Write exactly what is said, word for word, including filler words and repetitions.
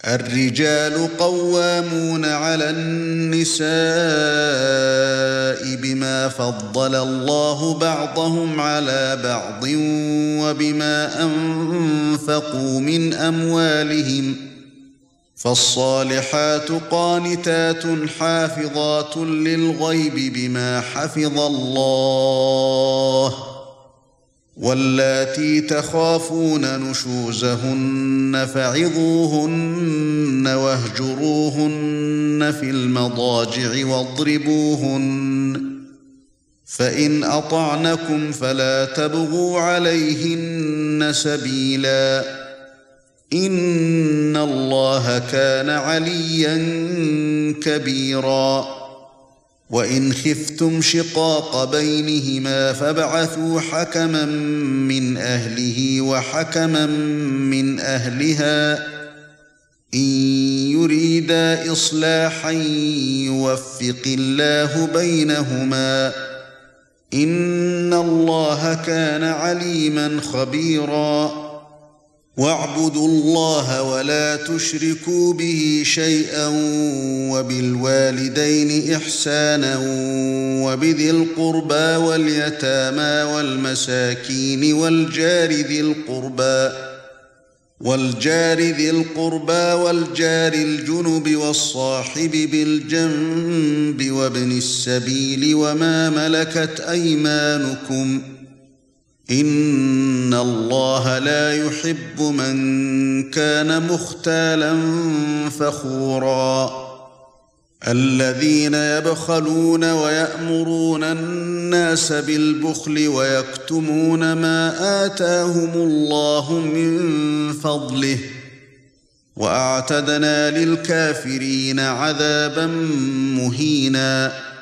الرجال قوامون على النساء بما فضل الله بعضهم على بعض وبما أنفقوا من أموالهم، فالصالحات قانتات حافظات للغيب بما حفظ الله، واللاتي تخافون نشوزهن فعظوهن واهجروهن في المضاجع واضربوهن، فإن أطعنكم فلا تبغوا عليهن سبيلا، إن الله كان عليا كبيرا. وإن خفتم شقاق بينهما فابعثوا حكما من أهله وحكما من أهلها إن يريدا إصلاحا يوفق الله بينهما، إن الله كان عليما خبيرا. واعبدوا الله ولا تشركوا به شيئا وبالوالدين إحسانا وبذي القربى واليتامى والمساكين والجار ذي القربى والجار ذي القربى والجار الجنب والصاحب بالجنب وابن السبيل وما ملكت أيمانكم، إن الله لا يحب من كان مختالا فخورا. الذين يبخلون ويأمرون الناس بالبخل ويكتمون ما آتاهم الله من فضله، وأعتدنا للكافرين عذابا مهينا.